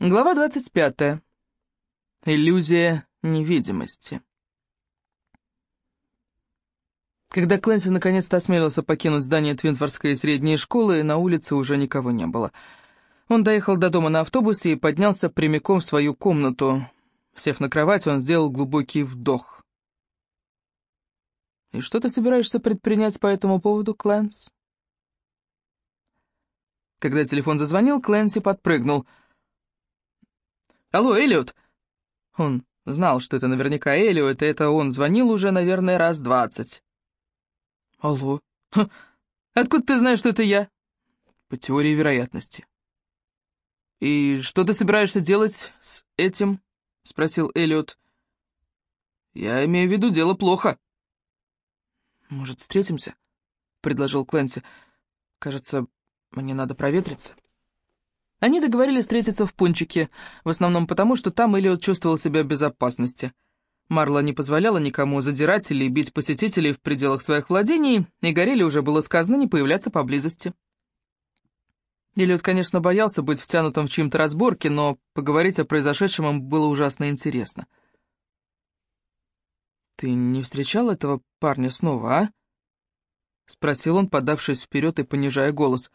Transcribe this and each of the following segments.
Глава 25. Иллюзия невидимости. Когда Клэнси наконец-то осмелился покинуть здание Твинфордской средней школы, на улице уже никого не было. Он доехал до дома на автобусе и поднялся прямиком в свою комнату. Сев на кровать, он сделал глубокий вдох. «И что ты собираешься предпринять по этому поводу, Клэнс?» Когда телефон зазвонил, Клэнси подпрыгнул. «Алло, Эллиот!» Он знал, что это наверняка Эллиот, и это он звонил уже, наверное, раз 20. «Алло? Ха, откуда ты знаешь, что это я?» «По теории вероятности». «И что ты собираешься делать с этим?» — спросил Эллиот. «Я имею в виду, дело плохо». «Может, встретимся?» — предложил Клэнси. «Кажется, мне надо проветриться». Они договорились встретиться в Пончике, в основном потому, что там Эллиот чувствовал себя в безопасности. Марла не позволяла никому задирать или бить посетителей в пределах своих владений, и Горелли уже было сказано не появляться поблизости. Эллиот, конечно, боялся быть втянутым в чьи-то разборки, но поговорить о произошедшем ему было ужасно интересно. «Ты не встречал этого парня снова, а?» — спросил он, подавшись вперед и понижая голос.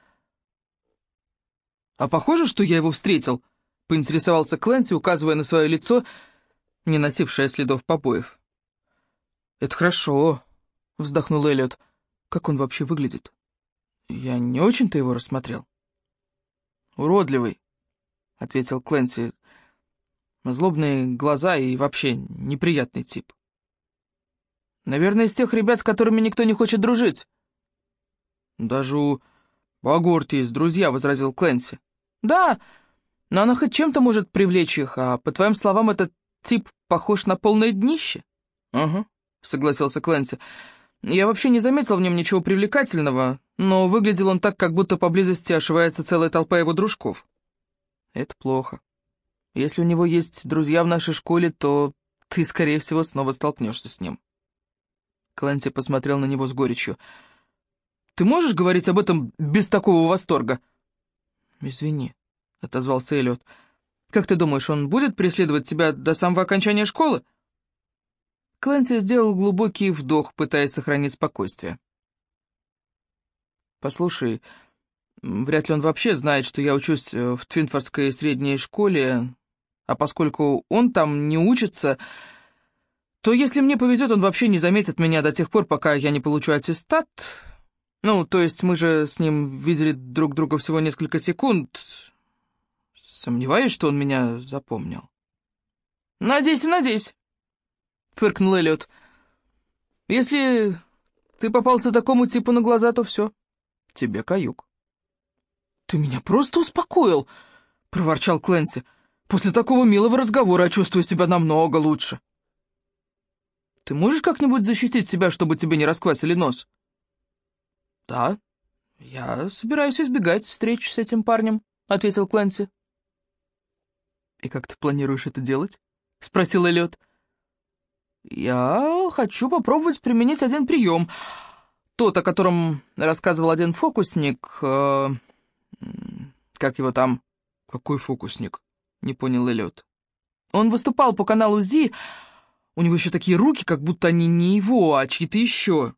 «А похоже, что я его встретил?» — поинтересовался Клэнси, указывая на свое лицо, не носившее следов побоев. «Это хорошо», — вздохнул Эллиот. «Как он вообще выглядит? Я не очень-то его рассмотрел». «Уродливый», — ответил Клэнси. «Злобные глаза и вообще неприятный тип. Наверное, из тех ребят, с которыми никто не хочет дружить». «Даже у Багорт есть друзья», — возразил Клэнси. «Да, но она хоть чем-то может привлечь их, а, по твоим словам, этот тип похож на полное днище?» «Ага», — согласился Клэнси. «Я вообще не заметил в нем ничего привлекательного, но выглядел он так, как будто поблизости ошивается целая толпа его дружков». «Это плохо. Если у него есть друзья в нашей школе, то ты, скорее всего, снова столкнешься с ним». Клэнси посмотрел на него с горечью. «Ты можешь говорить об этом без такого восторга?» «Извини», — отозвался Эллиот. «Как ты думаешь, он будет преследовать тебя до самого окончания школы?» Клэнси сделал глубокий вдох, пытаясь сохранить спокойствие. «Послушай, вряд ли он вообще знает, что я учусь в Твинфордской средней школе, а поскольку он там не учится, то если мне повезет, он вообще не заметит меня до тех пор, пока я не получу аттестат. Ну, то есть мы же с ним видели друг друга всего несколько секунд. Сомневаюсь, что он меня запомнил». «Надейся, надейся», — фыркнул Эллиот. «Если ты попался такому типу на глаза, то все, тебе каюк». «Ты меня просто успокоил», — проворчал Клэнси. «После такого милого разговора я чувствую себя намного лучше». «Ты можешь как-нибудь защитить себя, чтобы тебе не расквасили нос?» «Да, я собираюсь избегать встреч с этим парнем», — ответил Клэнси. «И как ты планируешь это делать?» — спросил Эллиот. «Я хочу попробовать применить один прием. Тот, о котором рассказывал один фокусник. Как его там?» «Какой фокусник?» — не понял Эллиот. «Он выступал по каналу Зи. У него еще такие руки, как будто они не его, а чьи-то еще».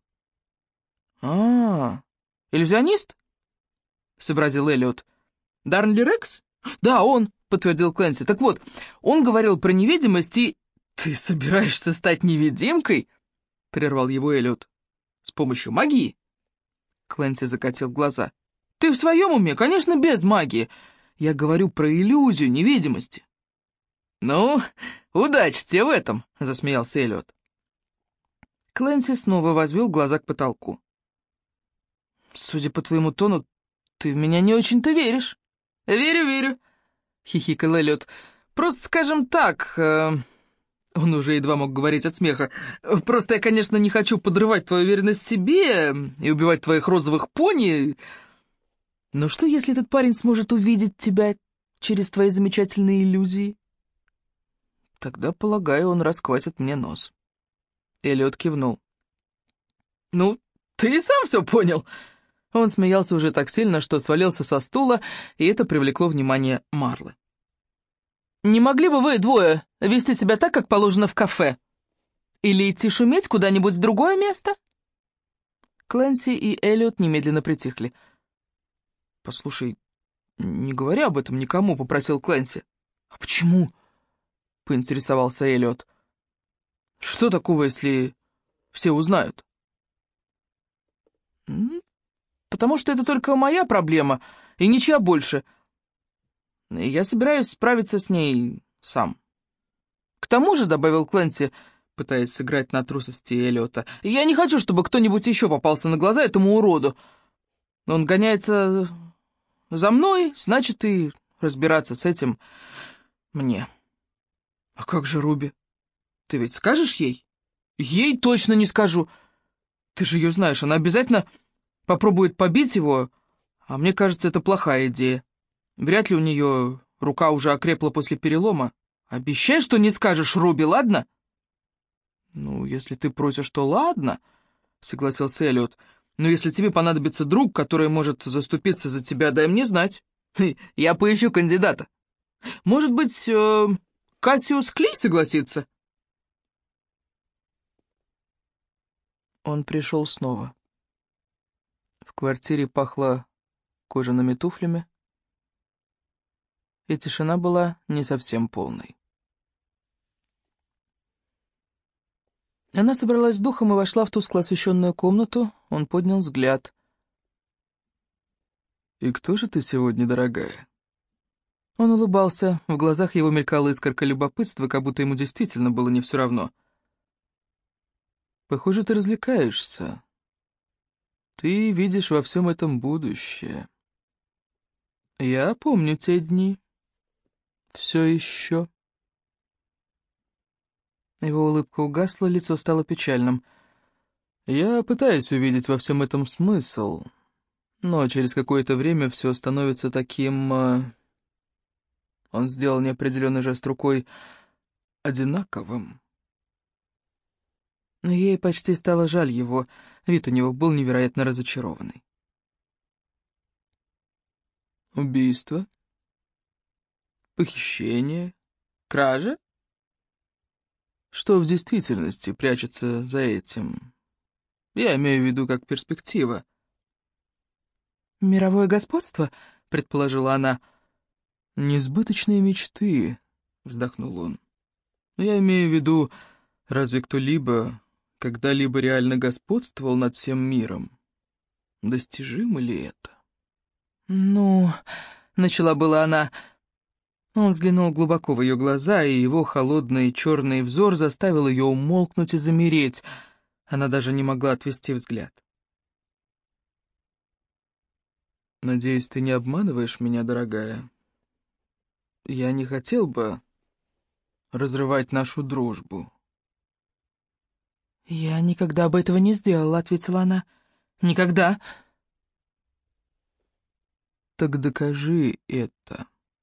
«А, иллюзионист?» — сообразил Эллиот. «Дарнли Рекс?» «Да, он», — подтвердил Клэнси. «Так вот, он говорил про невидимость и...» «Ты собираешься стать невидимкой?» — прервал его Эллиот. «С помощью магии?» Клэнси закатил глаза. «Ты в своем уме? Конечно, без магии. Я говорю про иллюзию невидимости». «Ну, удачи тебе в этом», — засмеялся Эллиот. Клэнси снова возвел глаза к потолку. «Судя по твоему тону, ты в меня не очень-то веришь». «Верю, верю», — хихикал Эллиот. «Просто скажем так...» Он уже едва мог говорить от смеха. «Просто я, конечно, не хочу подрывать твою уверенность в себе и убивать твоих розовых пони. Но что, если этот парень сможет увидеть тебя через твои замечательные иллюзии?» «Тогда, полагаю, он расквасит мне нос». Эллиот кивнул. «Ну, ты и сам все понял». Он смеялся уже так сильно, что свалился со стула, и это привлекло внимание Марлы. Не могли бы вы двое вести себя так, как положено в кафе? Или идти шуметь куда-нибудь в другое место?» Клэнси и Эллиот немедленно притихли. «Послушай, не говори об этом никому», — попросил Клэнси. «А почему?» — поинтересовался Эллиот. «Что такого, если все узнают?» «Потому что это только моя проблема, и ничья больше. Я собираюсь справиться с ней сам. К тому же», — добавил Клэнси, пытаясь сыграть на трусости Эллиота, «я не хочу, чтобы кто-нибудь еще попался на глаза этому уроду. Он гоняется за мной, значит, и разбираться с этим мне». «А как же Руби? Ты ведь скажешь ей?» «Ей точно не скажу. Ты же ее знаешь, она обязательно попробует побить его, а мне кажется, это плохая идея. Вряд ли у нее рука уже окрепла после перелома. Обещай, что не скажешь Руби, ладно?» «Ну, если ты просишь, то ладно», — согласился Эллиот. «Но если тебе понадобится друг, который может заступиться за тебя, дай мне знать. Я поищу кандидата. Может быть, Кассиус Клей согласится?» Он пришел снова. В квартире пахло кожаными туфлями, и тишина была не совсем полной. Она собралась с духом и вошла в тускло освещенную комнату. Он поднял взгляд. «И кто же ты сегодня, дорогая?» Он улыбался, в глазах его мелькала искорка любопытства, как будто ему действительно было не все равно. «Похоже, ты развлекаешься. Ты видишь во всем этом будущее. Я помню те дни. Все еще». Его улыбка угасла, лицо стало печальным. «Я пытаюсь увидеть во всем этом смысл, но через какое-то время все становится таким...» Он сделал неопределенный жест рукой. «Одинаковым». Но ей почти стало жаль его, вид у него был невероятно разочарованный. «Убийство? Похищение? Кража? Что в действительности прячется за этим? Я имею в виду как перспектива». «Мировое господство?» — предположила она. «Несбыточные мечты», — вздохнул он. «Я имею в виду, разве кто-либо когда-либо реально господствовал над всем миром? Достижимо ли это?» «Ну...» — начала была она. Он взглянул глубоко в ее глаза, и его холодный черный взор заставил ее умолкнуть и замереть. Она даже не могла отвести взгляд. «Надеюсь, ты не обманываешь меня, дорогая? Я не хотел бы разрывать нашу дружбу». «Я никогда бы этого не сделала», — ответила она. «Никогда». «Так докажи это.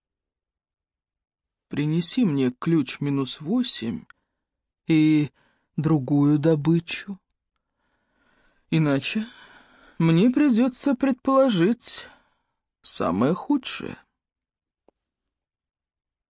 Принеси мне ключ -8 и другую добычу. Иначе мне придется предположить самое худшее».